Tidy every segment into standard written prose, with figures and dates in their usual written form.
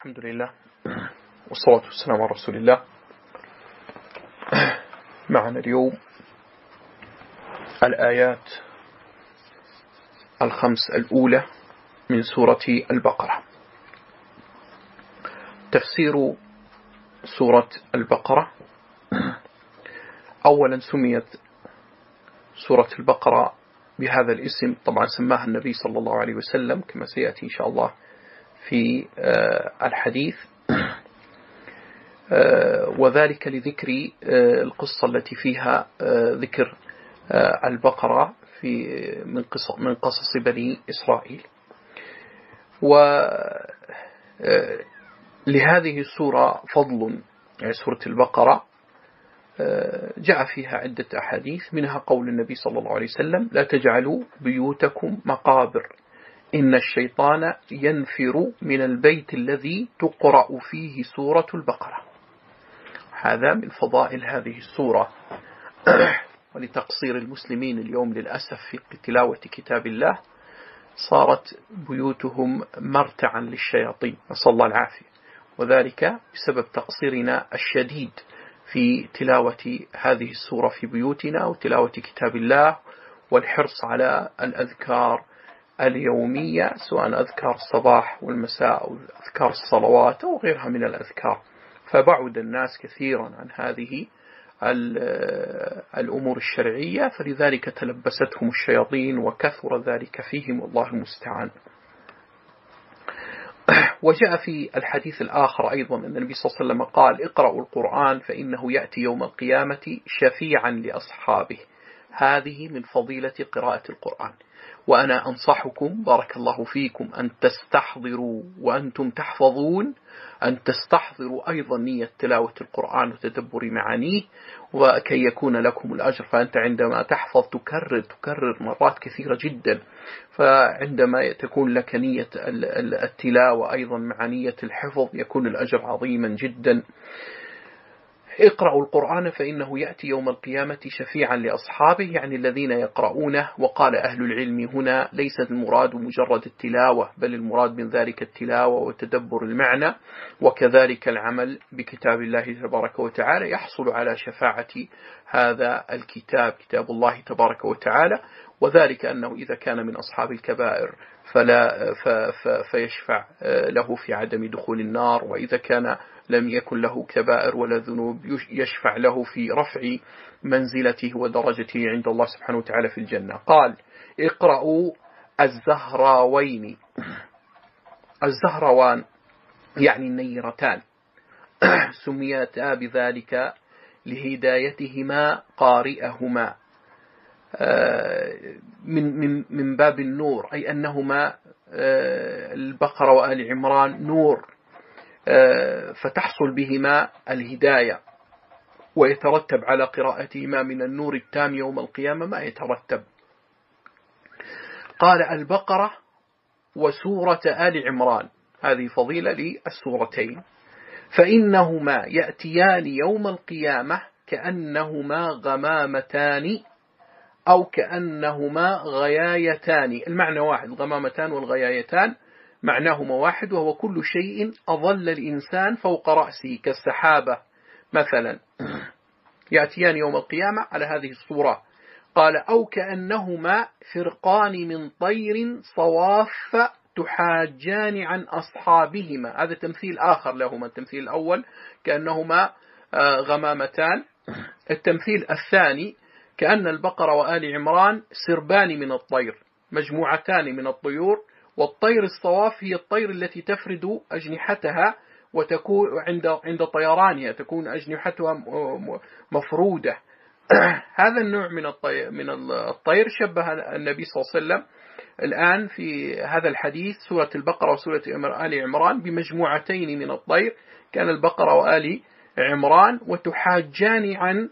الحمد لله والصلاة والسلام على رسول الله. معنا اليوم الآيات الخمس الأولى من سورة البقرة. تفسير سورة البقرة: أولا سميت سورة البقرة بهذا الاسم، طبعا سماها النبي صلى الله عليه وسلم كما سيأتي إن شاء الله في الحديث، وذلك لذكر القصة التي فيها ذكر البقرة من قصص بني إسرائيل. ولهذه السورة فضل، يعني سورة البقرة جاء فيها عدة أحاديث، منها قول النبي صلى الله عليه وسلم: لا تجعلوا بيوتكم مقابر، إن الشيطان ينفر من البيت الذي تقرأ فيه سورة البقرة. هذا من فضائل هذه السورة. ولتقصير المسلمين اليوم للأسف في تلاوة كتاب الله صارت بيوتهم مرتعا للشياطين، نسأل الله العافية، وذلك بسبب تقصيرنا الشديد في تلاوة هذه السورة في بيوتنا وتلاوة كتاب الله، والحرص على الأذكار اليومية، سواء أذكار الصباح والمساء أو أذكار الصلوات أو غيرها من الأذكار. فبعد الناس كثيرا عن هذه الأمور الشرعية، فلذلك تلبستهم الشياطين وكثر ذلك فيهم، والله المستعان. وجاء في الحديث الآخر أيضا أن النبي صلى الله عليه وسلم قال: اقرأوا القرآن فإنه يأتي يوم القيامة شفيعا لأصحابه. هذه من فضيلة قراءة القرآن. وأنا أنصحكم بارك الله فيكم أن تستحضروا وأنتم تحفظون، أن تستحضروا أيضا نية تلاوة القرآن وتدبر معانيه، وكي يكون لكم الأجر. فأنت عندما تحفظ تكرر مرات كثيرة جدا، فعندما تكون لك نية التلاوة أيضا مع نية الحفظ يكون الأجر عظيما جدا. اقرأوا القرآن فإنه يأتي يوم القيامة شفيعا لأصحابه، يعني الذين يقرؤونه. وقال أهل العلم هنا ليست المراد مجرد التلاوة، بل المراد من ذلك التلاوة وتدبر المعنى، وكذلك العمل بكتاب الله تبارك وتعالى يحصل على شفاعة هذا الكتاب، كتاب الله تبارك وتعالى. وذلك أنه إذا كان من أصحاب الكبائر فيشفع له في عدم دخول النار، وإذا كان لم يكن له كبائر ولا ذنوب يشفع له في رفع منزلته ودرجته عند الله سبحانه وتعالى في الجنة. قال: اقرأوا الزهراوين. الزهروان يعني النيرتان، سميتا بذلك لهدايتهما قارئهما من باب النور، أي أنهما البقرة وآل عمران نور، فتحصل بهما الهداية، ويترتب على قراءتهما من النور التام يوم القيامة ما يترتب. قال: البقرة وسورة آل عمران، هذه فضيلة للسورتين، فإنهما يأتيان يوم القيامة كأنهما غمامتان أو كأنهما غيايتان. المعنى واحد، الغمامتان والغيايتان معناهما واحد، وهو كل شيء أظل الإنسان فوق رأسه كالسحابة مثلا، يأتيان يوم القيامة على هذه الصورة. قال: أو كأنهما فرقان من طير صواف تحاجان عن أصحابهما. هذا تمثيل آخر لهما. التمثيل الأول كأنهما غمامتان، التمثيل الثاني كأن البقرة وآل عمران سربان من الطير، مجموعتان من الطيور، والطير الصواف هي الطير التي تفرد أجنحتها وتكون عند طيرانها تكون أجنحتها مفرودة. هذا النوع من الطير شبه النبي صلى الله عليه وسلم الآن في هذا الحديث سورة البقرة وسورة آل عمران بمجموعتين من الطير، كان البقرة وآل عمران، وتحاجان عن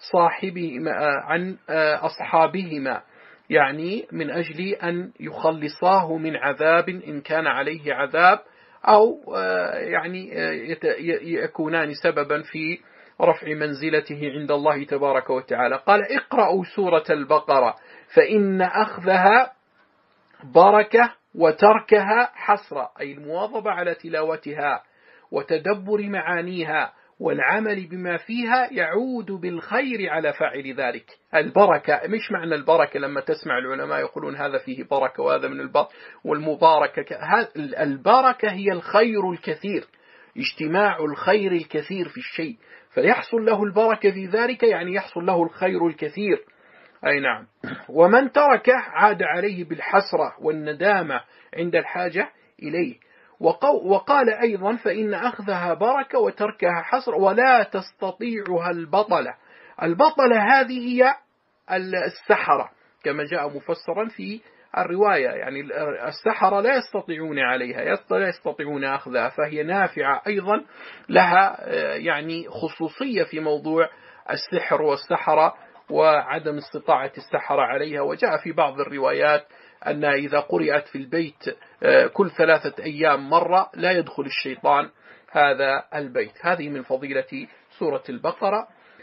أصحابهما، يعني من أجل أن يخلصاه من عذاب إن كان عليه عذاب، أو يعني يكونان سببا في رفع منزلته عند الله تبارك وتعالى. قال: اقرأوا سورة البقرة فإن أخذها بركة وتركها حسرة، أي المواظبة على تلاوتها وتدبر معانيها والعمل بما فيها يعود بالخير على فاعل ذلك. البركة مش معنى البركة لما تسمع العلماء يقولون هذا فيه بركة وهذا من البركة والمباركة، البركة هي الخير الكثير، اجتماع الخير الكثير في الشيء، فيحصل له البركة في ذلك يعني يحصل له الخير الكثير. أي نعم. ومن تركه عاد عليه بالحسرة والندامة عند الحاجة إليه. وقال أيضا فإن أخذها بركة وتركها حسرة ولا تستطيعها البطلة. البطلة هذه هي السحرة كما جاء مفسرا في الرواية، يعني السحرة لا يستطيعون عليها، لا يستطيعون أخذها، فهي نافعة أيضا، لها يعني خصوصية في موضوع السحر والسحرة وعدم استطاعة السحرة عليها. وجاء في بعض الروايات أن إذا قرأت في البيت كل 3 أيام مرة لا يدخل الشيطان هذا البيت. هذه من فضيلة سورة البقرة.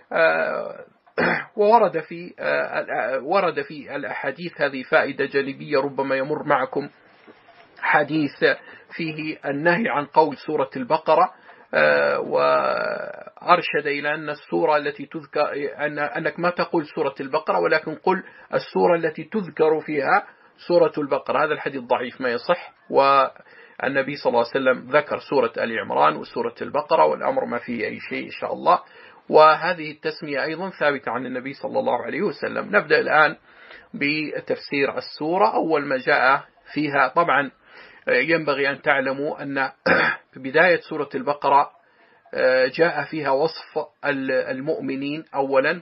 ورد في الأحاديث هذه فائدة جانبية ربما يمر معكم حديث فيه النهي عن قول سورة البقرة، وأرشد إلى أن السورة التي تذكر أنك ما تقول سورة البقرة ولكن قل السورة التي تذكر فيها سورة البقرة. هذا الحديث ضعيف ما يصح، والنبي صلى الله عليه وسلم ذكر سورة آل عمران وسورة البقرة والأمر ما فيه أي شيء إن شاء الله، وهذه التسمية أيضا ثابتة عن النبي صلى الله عليه وسلم. نبدأ الآن بتفسير السورة. أول ما جاء فيها، طبعا ينبغي أن تعلموا أن في بداية سورة البقرة جاء فيها وصف المؤمنين أولا،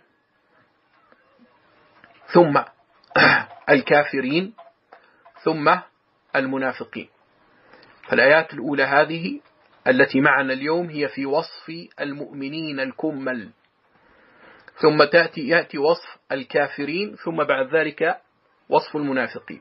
ثم الكافرين، ثم المنافقين. فالآيات الأولى هذه التي معنا اليوم هي في وصف المؤمنين الكمل، ثم يأتي وصف الكافرين، ثم بعد ذلك وصف المنافقين.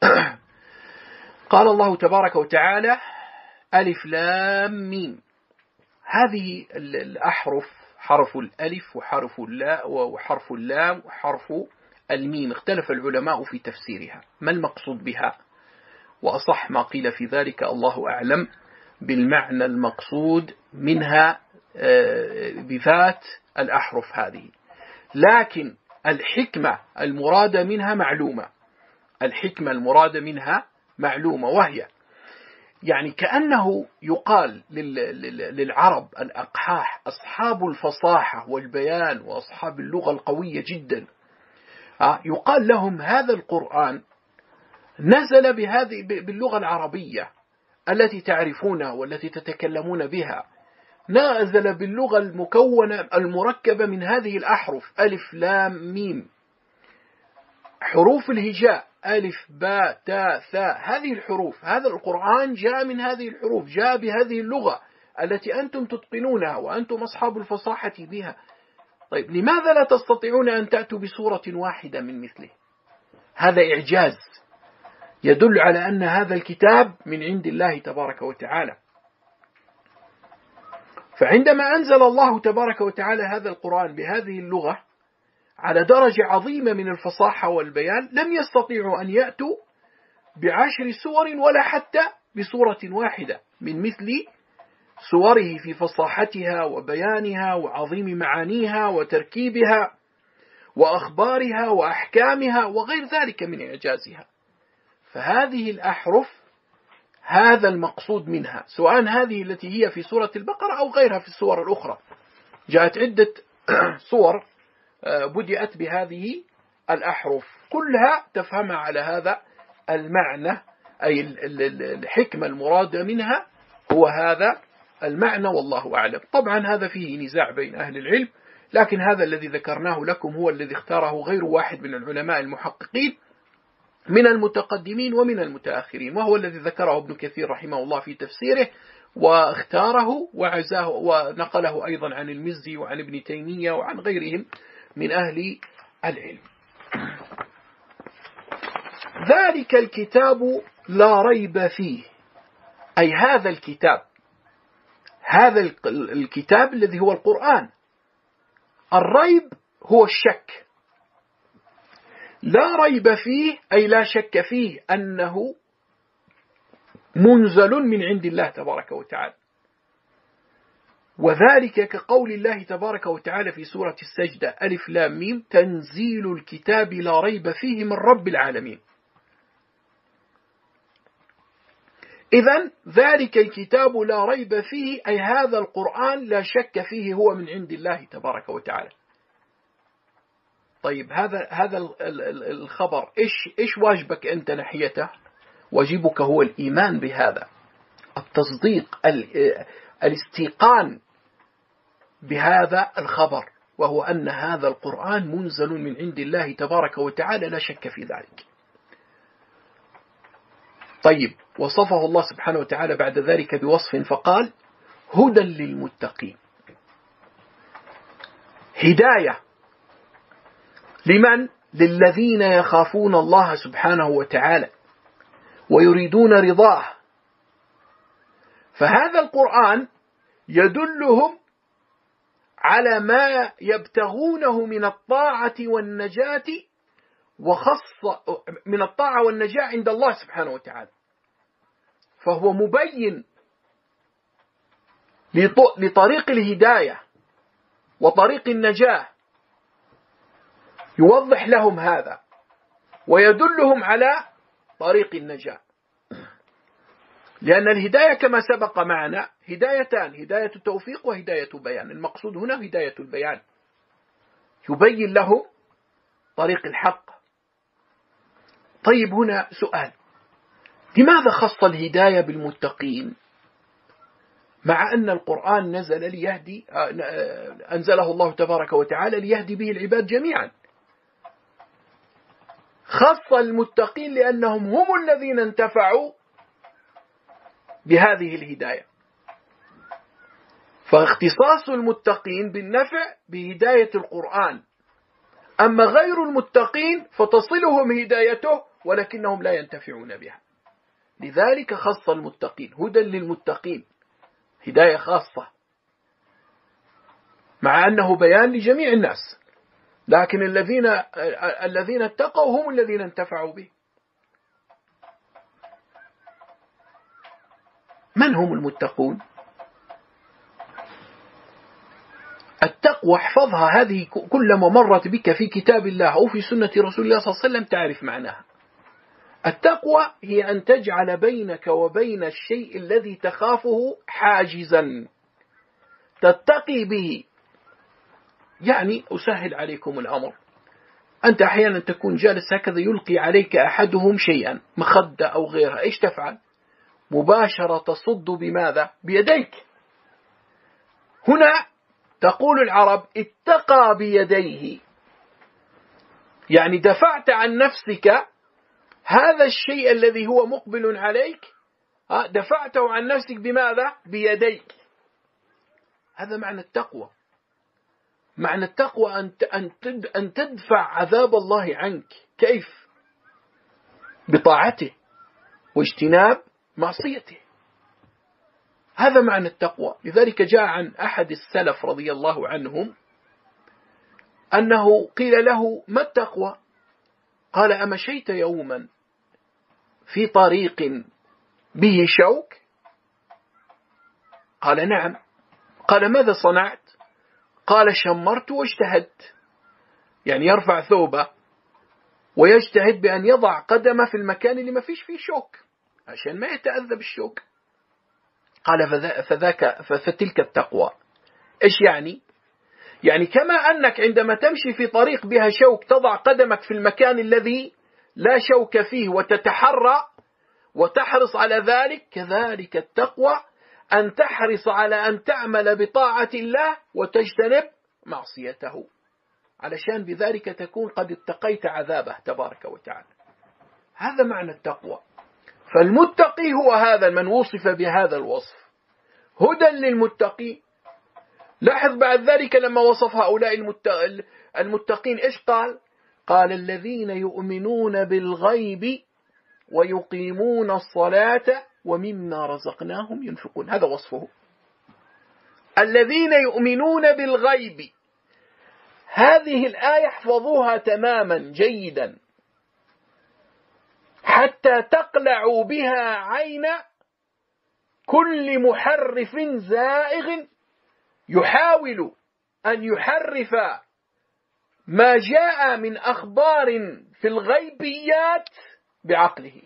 قال الله تبارك وتعالى: ألف لام ميم. هذه الأحرف، حرف الألف وحرف اللاء وحرف اللام وحرف الميم، اختلف العلماء في تفسيرها، ما المقصود بها؟ وأصح ما قيل في ذلك الله أعلم بالمعنى المقصود منها بذات الأحرف هذه، لكن الحكمة المرادة منها معلومة. الحكمة المرادة منها معلومة، وهي يعني كأنه يقال للعرب الأقحاح أصحاب الفصاحة والبيان وأصحاب اللغة القوية جدا، يقال لهم هذا القرآن نزل باللغة العربية التي تعرفونها والتي تتكلمون بها، نزل باللغة المكونة المركبة من هذه الأحرف ألف لام ميم، حروف الهجاء ألف باء تاء ثاء، هذه الحروف، هذا القرآن جاء من هذه الحروف، جاء بهذه اللغة التي أنتم تتقنونها وأنتم أصحاب الفصاحة بها. طيب لماذا لا تستطيعون أن تأتوا بسورة واحدة من مثله؟ هذا إعجاز يدل على أن هذا الكتاب من عند الله تبارك وتعالى. فعندما أنزل الله تبارك وتعالى هذا القرآن بهذه اللغة على درجة عظيمة من الفصاحة والبيان، لم يستطيعوا أن يأتوا ب10 سور ولا حتى بسورة واحدة من مثل سوره في فصاحتها وبيانها وعظيم معانيها وتركيبها وأخبارها وأحكامها وغير ذلك من إعجازها. فهذه الأحرف هذا المقصود منها، سواء هذه التي هي في سورة البقرة أو غيرها في السور الأخرى. جاءت عدة صور بدأت بهذه الأحرف، كلها تفهمها على هذا المعنى، أي الحكمة المرادة منها هو هذا المعنى، والله أعلم. طبعا هذا فيه نزاع بين أهل العلم، لكن هذا الذي ذكرناه لكم هو الذي اختاره غير واحد من العلماء المحققين من المتقدمين ومن المتأخرين، وهو الذي ذكره ابن كثير رحمه الله في تفسيره، واختاره وعزاه ونقله أيضا عن المزي وعن ابن تيمية وعن غيرهم من أهل العلم. ذلك الكتاب لا ريب فيه، أي هذا الكتاب، هذا الكتاب الذي هو القرآن. الريب هو الشك، لا ريب فيه أي لا شك فيه أنه منزل من عند الله تبارك وتعالى. وذلك كقول الله تبارك وتعالى في سورة السجدة ألف لام ميم تنزيل الكتاب لا ريب فيه من رب العالمين. إذن ذلك الكتاب لا ريب فيه أي هذا القرآن لا شك فيه هو من عند الله تبارك وتعالى. طيب هذا الخبر إيش واجبك أنت ناحيته؟ واجبك هو الإيمان بهذا، التصديق، الاستيقان بهذا الخبر، وهو أن هذا القرآن منزل من عند الله تبارك وتعالى لا شك في ذلك. طيب وصفه الله سبحانه وتعالى بعد ذلك بوصف فقال هدى للمتقين. هداية لمن؟ للذين يخافون الله سبحانه وتعالى ويريدون رضاه. فهذا القرآن يدلهم على ما يبتغونه من الطاعة والنجاة، وخاصة من الطاعة والنجاة عند الله سبحانه وتعالى. فهو مبين لطريق الهداية وطريق النجاة، يوضح لهم هذا ويدلهم على طريق النجاة. لأن الهداية كما سبق معنا هدايتان، هداية التوفيق وهداية بيان. المقصود هنا هداية البيان، يبين له طريق الحق. طيب هنا سؤال، لماذا خص الهداية بالمتقين مع أن القرآن نزل ليهدي، أنزله الله تبارك وتعالى ليهدي به العباد جميعا؟ خص المتقين لأنهم هم الذين انتفعوا بهذه الهداية، فاختصاص المتقين بالنفع بهداية القرآن، أما غير المتقين فتصلهم هدايته ولكنهم لا ينتفعون بها. لذلك خص المتقين، هدى للمتقين، هداية خاصة، مع أنه بيان لجميع الناس، لكن الذين اتقوا هم الذين انتفعوا به. من هم المتقون؟ التقوى احفظها، هذه كلما مرت بك في كتاب الله أو في سنة رسول الله صلى الله عليه وسلم تعرف معناها. التقوى هي أن تجعل بينك وبين الشيء الذي تخافه حاجزا تتقي به. يعني أسهل عليكم الأمر، أنت أحيانا تكون جالس هكذا يلقي عليك أحدهم شيئا، مخدة أو غيرها، إيش تفعل؟ مباشرة تصد بماذا؟ بيديك. هنا تقول العرب اتقى بيديه، يعني دفعت عن نفسك هذا الشيء الذي هو مقبل عليك، دفعته عن نفسك بماذا؟ بيديك. هذا معنى التقوى. معنى التقوى أن تدفع عذاب الله عنك. كيف؟ بطاعته واجتناب معصيته. هذا معنى التقوى. لذلك جاء عن أحد السلف رضي الله عنهم أنه قيل له ما التقوى؟ قال أمشيت يوما في طريق به شوك؟ قال نعم. قال ماذا صنعت؟ قال شمرت واجتهدت، يعني يرفع ثوبه ويجتهد بأن يضع قدمه في المكان اللي ما فيش فيه شوك عشان ما يتأذى بالشوك. قال فتلك التقوى. إيش يعني؟ يعني كما أنك عندما تمشي في طريق بها شوك تضع قدمك في المكان الذي لا شوك فيه وتتحرى وتحرص على ذلك، كذلك التقوى أن تحرص على أن تعمل بطاعة الله وتجتنب معصيته، علشان بذلك تكون قد اتقيت عذابه تبارك وتعالى. هذا معنى التقوى. فالمتقي هو هذا من وصف بهذا الوصف، هدى للمتقين. لاحظ بعد ذلك لما وصف هؤلاء المتقين إيش قال؟ قال الذين يؤمنون بالغيب ويقيمون الصلاة ومما رزقناهم ينفقون. هذا وصفه، الذين يؤمنون بالغيب. هذه الآية احفظوها تماما جيدا حتى تقلعوا بها عين كل محرف زائغ يحاول أن يحرف ما جاء من أخبار في الغيبيات بعقله.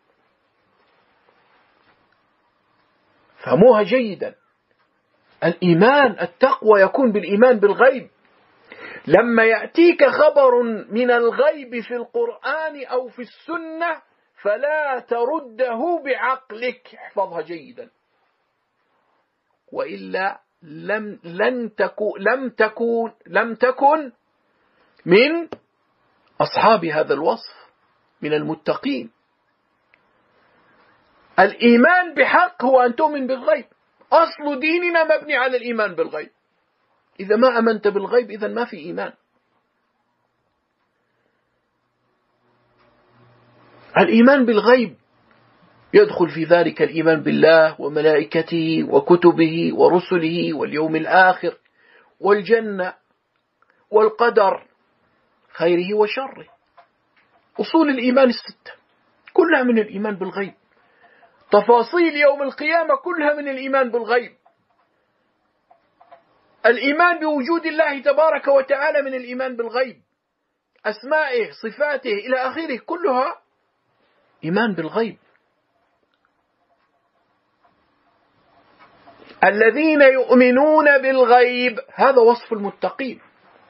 فهموها جيدا. الإيمان التقوى يكون بالإيمان بالغيب. لما يأتيك خبر من الغيب في القرآن أو في السنة فلا ترده بعقلك، احفظها جيدا، وإلا لم تكن من أصحاب هذا الوصف، من المتقين. الإيمان بحق هو أن تؤمن بالغيب. أصل ديننا مبني على الإيمان بالغيب. إذا ما أمنت بالغيب إذا ما في إيمان. الإيمان بالغيب يدخل في ذلك الإيمان بالله وملائكته وكتبه ورسله واليوم الآخر والجنة والقدر خيره وشره. أصول الإيمان الستة كلها من الإيمان بالغيب. تفاصيل يوم القيامة كلها من الإيمان بالغيب. الإيمان بوجود الله تبارك وتعالى من الإيمان بالغيب. أسمائه صفاته إلى آخره كلها إيمان بالغيب. الذين يؤمنون بالغيب هذا وصف المتقين.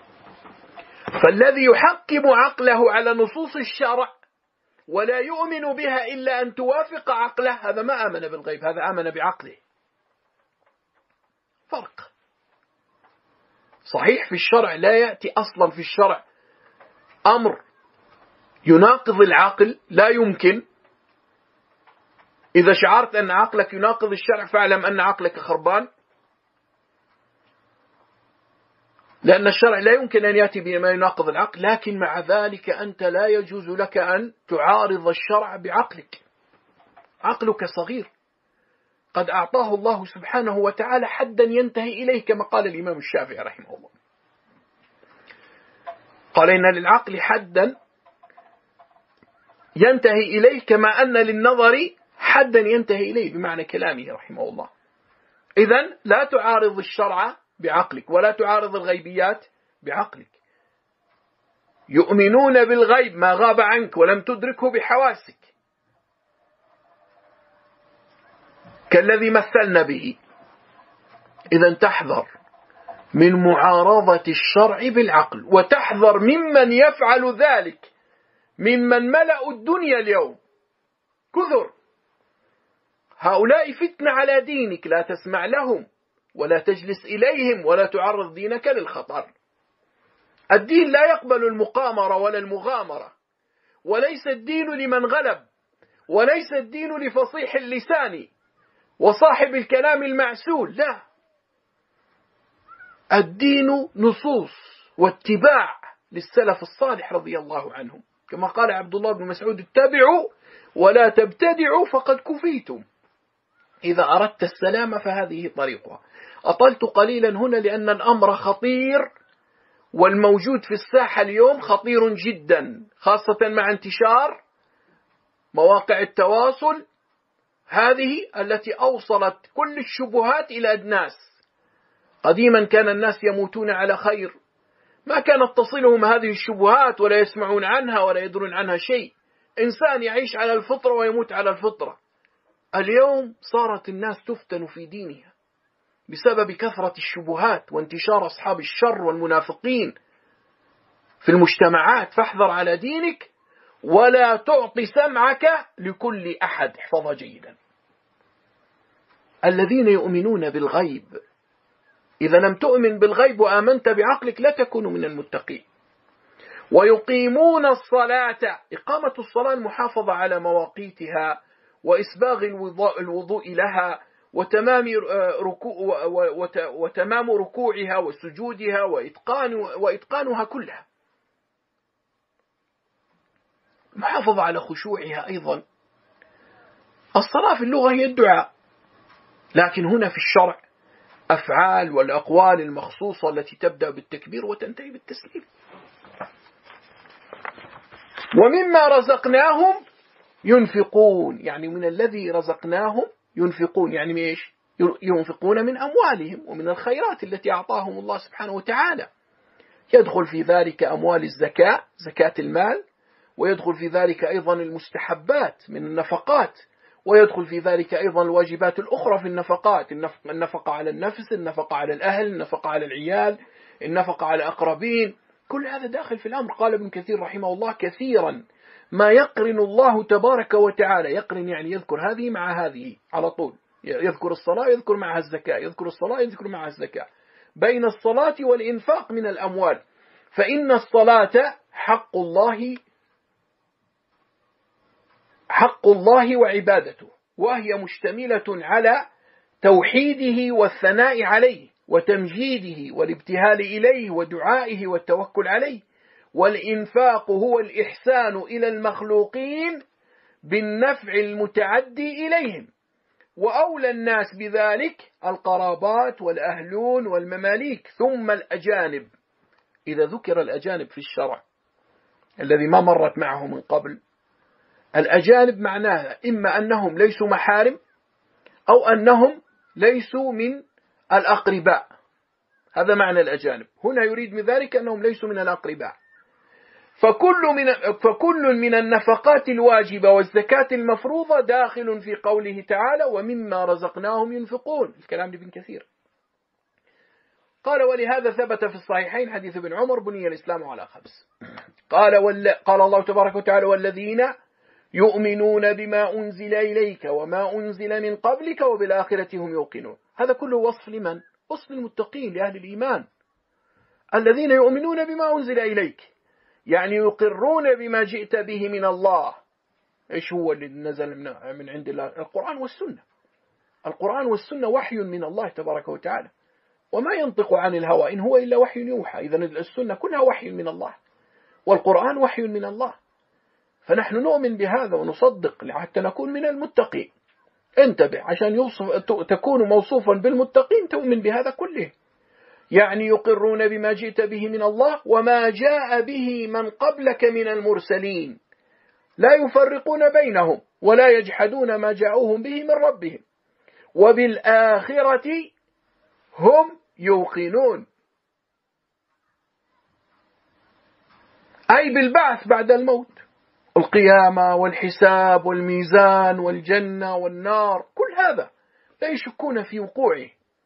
فالذي يحكم عقله على نصوص الشرع ولا يؤمن بها إلا أن توافق عقله هذا ما آمن بالغيب، هذا آمن بعقله. فرق. صحيح في الشرع لا يأتي أصلا في الشرع أمر يناقض العقل، لا يمكن. إذا شعرت أن عقلك يناقض الشرع فاعلم أن عقلك خربان، لأن الشرع لا يمكن أن يأتي بما يناقض العقل. لكن مع ذلك أنت لا يجوز لك أن تعارض الشرع بعقلك. عقلك صغير، قد أعطاه الله سبحانه وتعالى حدا ينتهي إليه كما قال الإمام الشافعي رحمه الله، قال إن للعقل حدا ينتهي إليه كما أن للنظر حدا ينتهي إليه، بمعنى كلامه رحمه الله. إذن لا تعارض الشرع بعقلك ولا تعارض الغيبيات بعقلك. يؤمنون بالغيب ما غاب عنك ولم تدركه بحواسك، كالذي مثلنا به. إذن تحذر من معارضة الشرع بالعقل، وتحذر ممن يفعل ذلك ممن ملأوا الدنيا اليوم كثر. هؤلاء فتنة على دينك، لا تسمع لهم ولا تجلس إليهم ولا تعرض دينك للخطر. الدين لا يقبل المقامرة ولا المغامرة، وليس الدين لمن غلب، وليس الدين لفصيح اللسان وصاحب الكلام المعسول، لا. الدين نصوص واتباع للسلف الصالح رضي الله عنهم، كما قال عبد الله بن مسعود: اتبعوا ولا تبتدعوا فقد كفيتم. إذا أردت السلام فهذه طريقها. أطلت قليلا هنا لأن الأمر خطير، والموجود في الساحة اليوم خطير جدا، خاصة مع انتشار مواقع التواصل هذه التي أوصلت كل الشبهات إلى الناس. قديما كان الناس يموتون على خير، ما كانت تصلهم هذه الشبهات ولا يسمعون عنها ولا يدرون عنها شيء. إنسان يعيش على الفطرة ويموت على الفطرة. اليوم صارت الناس تفتن في دينها بسبب كثرة الشبهات وانتشار أصحاب الشر والمنافقين في المجتمعات. فاحذر على دينك ولا تعطي سمعك لكل أحد. احفظها جيدا. الذين يؤمنون بالغيب. إذا لم تؤمن بالغيب وآمنت بعقلك لا تكون من المتقين. ويقيمون الصلاة. إقامة الصلاة المحافظة على مواقيتها وإسباغ الوضوء لها وتمام ركوعها وسجودها وإتقانها كلها. محافظة على خشوعها أيضا. الصلاة في اللغة هي الدعاء، لكن هنا في الشرع أفعال والأقوال المخصوصة التي تبدأ بالتكبير وتنتهي بالتسليم. ومما رزقناهم ينفقون، يعني من الذي رزقناهم ينفقون، يعني إيش؟ ينفقون من أموالهم ومن الخيرات التي أعطاهم الله سبحانه وتعالى. يدخل في ذلك أموال الزكاة، زكاة المال، ويدخل في ذلك أيضا المستحبات من النفقات، ويدخل في ذلك أيضا الواجبات الأخرى في النفقات، النفقة على النفس، النفقة على الأهل، النفقة على العيال، النفقة على الأقربين، كل هذا داخل في الأمر. قال ابن كثير رحمه الله: كثيرا ما يقرن الله تبارك وتعالى، يقرن يعني يذكر هذه مع هذه على طول، يذكر الصلاة يذكر معها الزكاة، يذكر الصلاة يذكر معها الزكاة، بين الصلاة والإنفاق من الأموال. فإن الصلاة حق الله وعبادته، وهي مشتملة على توحيده والثناء عليه وتمجيده والابتهال إليه ودعائه والتوكل عليه. والإنفاق هو الإحسان إلى المخلوقين بالنفع المتعدي إليهم، وأولى الناس بذلك القرابات والأهلون والمماليك، ثم الأجانب. إذا ذكر الأجانب في الشرع الذي ما مرت معه من قبل، الأجانب معناها إما أنهم ليسوا محارم أو أنهم ليسوا من الأقرباء، هذا معنى الأجانب. هنا يريد من ذلك أنهم ليسوا من الأقرباء. فكل من النفقات الواجبة والزكاة المفروضة داخل في قوله تعالى: ومما رزقناهم ينفقون. الكلام لابن كثير. قال: ولهذا ثبت في الصحيحين حديث ابن عمر: بني الإسلام على 5. قال الله تبارك وتعالى: والذين يؤمنون بما أنزل إليك وما أنزل من قبلك وبالآخرة هم يوقنون. هذا كله وصف لمن؟ وصف المتقين لأهل الإيمان، الذين يؤمنون بما أنزل إليك، يعني يقرون بما جئت به من الله. إيش هو اللي نزل من عند الله؟ القرآن والسنة. القرآن والسنة وحي من الله تبارك وتعالى، وما ينطق عن الهوى إن هو إلا وحي يوحى. إذن السنة كلها وحي من الله، والقرآن وحي من الله. فنحن نؤمن بهذا ونصدق حتى نكون من المتقين. انتبه، عشان تكون موصوفا بالمتقين تؤمن بهذا كله. يعني يقرون بما جئت به من الله وما جاء به من قبلك من المرسلين، لا يفرقون بينهم ولا يجحدون ما جاءوهم به من ربهم، وبالآخرة هم يوقنون، أي بالبعث بعد الموت، القيامة والحساب والميزان والجنة والنار، كل هذا لا يشكون في وقوعه.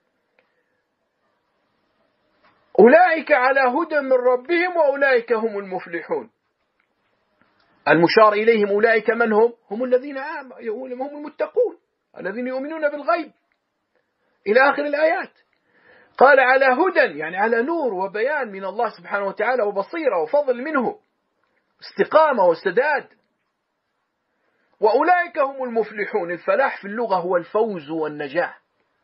أولئك على هدى من ربهم وأولئك هم المفلحون. المشار إليهم أولئك من هم؟ هم الذين هم المتقون الذين يؤمنون بالغيب إلى آخر الآيات. قال على هدى يعني على نور وبيان من الله سبحانه وتعالى وبصيرة وفضل منه، استقامة وسداد. وأولئك هم المفلحون. الفلاح في اللغة هو الفوز والنجاح.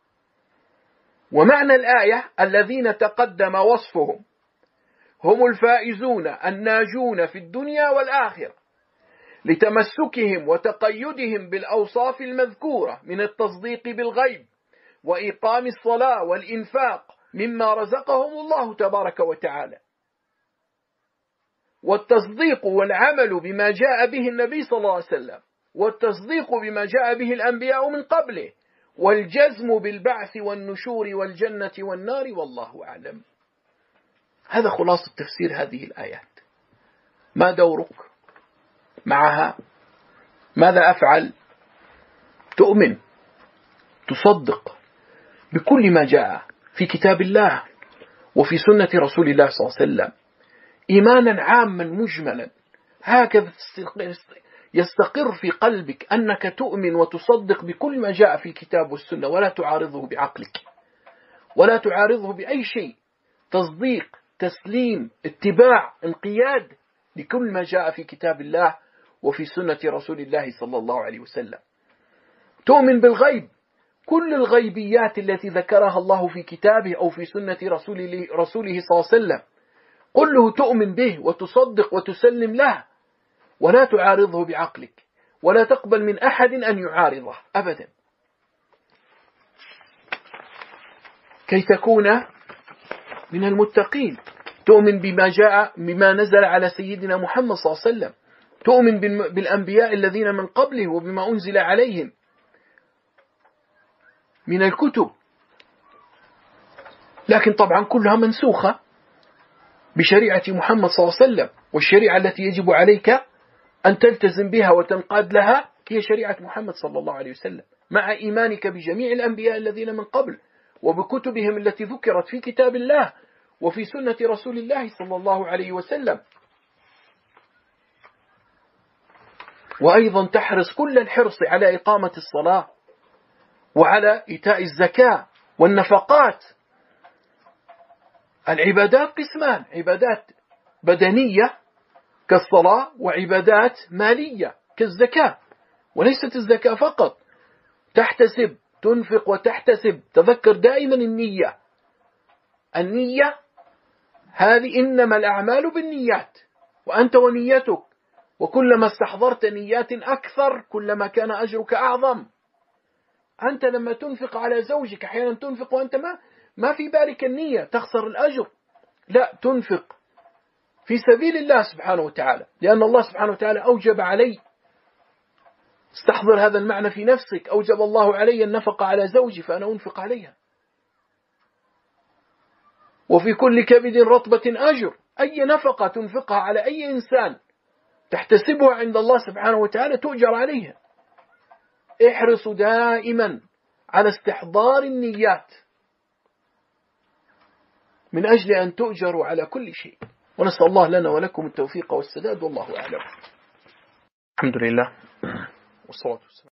ومعنى الآية الذين تقدم وصفهم هم الفائزون الناجون في الدنيا والآخرة، لتمسكهم وتقيدهم بالأوصاف المذكورة من التصديق بالغيب وإقام الصلاة والإنفاق مما رزقهم الله تبارك وتعالى، والتصديق والعمل بما جاء به النبي صلى الله عليه وسلم، والتصديق بما جاء به الأنبياء من قبله، والجزم بالبعث والنشور والجنة والنار، والله أعلم. هذا خلاصة تفسير هذه الآيات. ما دورك معها؟ ماذا أفعل؟ تؤمن، تصدق بكل ما جاء في كتاب الله وفي سنة رسول الله صلى الله عليه وسلم إيمانا عاما مجملا، هكذا يستقر في قلبك أنك تؤمن وتصدق بكل ما جاء في الكتاب والسنة، ولا تعارضه بعقلك ولا تعارضه بأي شيء. تصديق، تسليم، اتباع، انقياد لكل ما جاء في كتاب الله وفي سنة رسول الله صلى الله عليه وسلم. تؤمن بالغيب، كل الغيبيات التي ذكرها الله في كتابه أو في سنة رسوله صلى الله عليه وسلم كله تؤمن به وتصدق وتسلم له، ولا تعارضه بعقلك، ولا تقبل من أحد أن يعارضه أبدا، كي تكون من المتقين. تؤمن بما نزل على سيدنا محمد صلى الله عليه وسلم، تؤمن بالأنبياء الذين من قبله وبما أنزل عليهم، من الكتب، لكن طبعا كلها منسوخة بشريعة محمد صلى الله عليه وسلم، والشريعة التي يجب عليك أن تلتزم بها وتنقاد لها هي شريعة محمد صلى الله عليه وسلم، مع إيمانك بجميع الأنبياء الذين من قبل وبكتبهم التي ذكرت في كتاب الله وفي سنة رسول الله صلى الله عليه وسلم. وأيضا تحرص كل الحرص على إقامة الصلاة وعلى إيتاء الزكاة والنفقات. العبادات قسمان: عبادات بدنية كالصلاة، وعبادات مالية كالزكاة. وليست الزكاة فقط، تحتسب، تنفق وتحتسب. تذكر دائما النية هذه إنما الأعمال بالنيات، وأنت ونيتك، وكلما استحضرت نيات أكثر كلما كان أجرك أعظم. أنت لما تنفق على زوجك أحيانا تنفق وأنت ما في بالك النية، تخسر الأجر. لا، تنفق في سبيل الله سبحانه وتعالى، لأن الله سبحانه وتعالى أوجب علي. استحضر هذا المعنى في نفسك: أوجب الله علي النفقة على زوجي فأنا أنفق عليها. وفي كل كبد رطبة أجر. أي نفقة تنفقها على أي إنسان تحتسبها عند الله سبحانه وتعالى تؤجر عليها. احرصوا دائما على استحضار النيات من أجل أن تؤجروا على كل شيء. ونسأل الله لنا ولكم التوفيق والسداد، والله أعلم. الحمد لله والصلاة والسلام.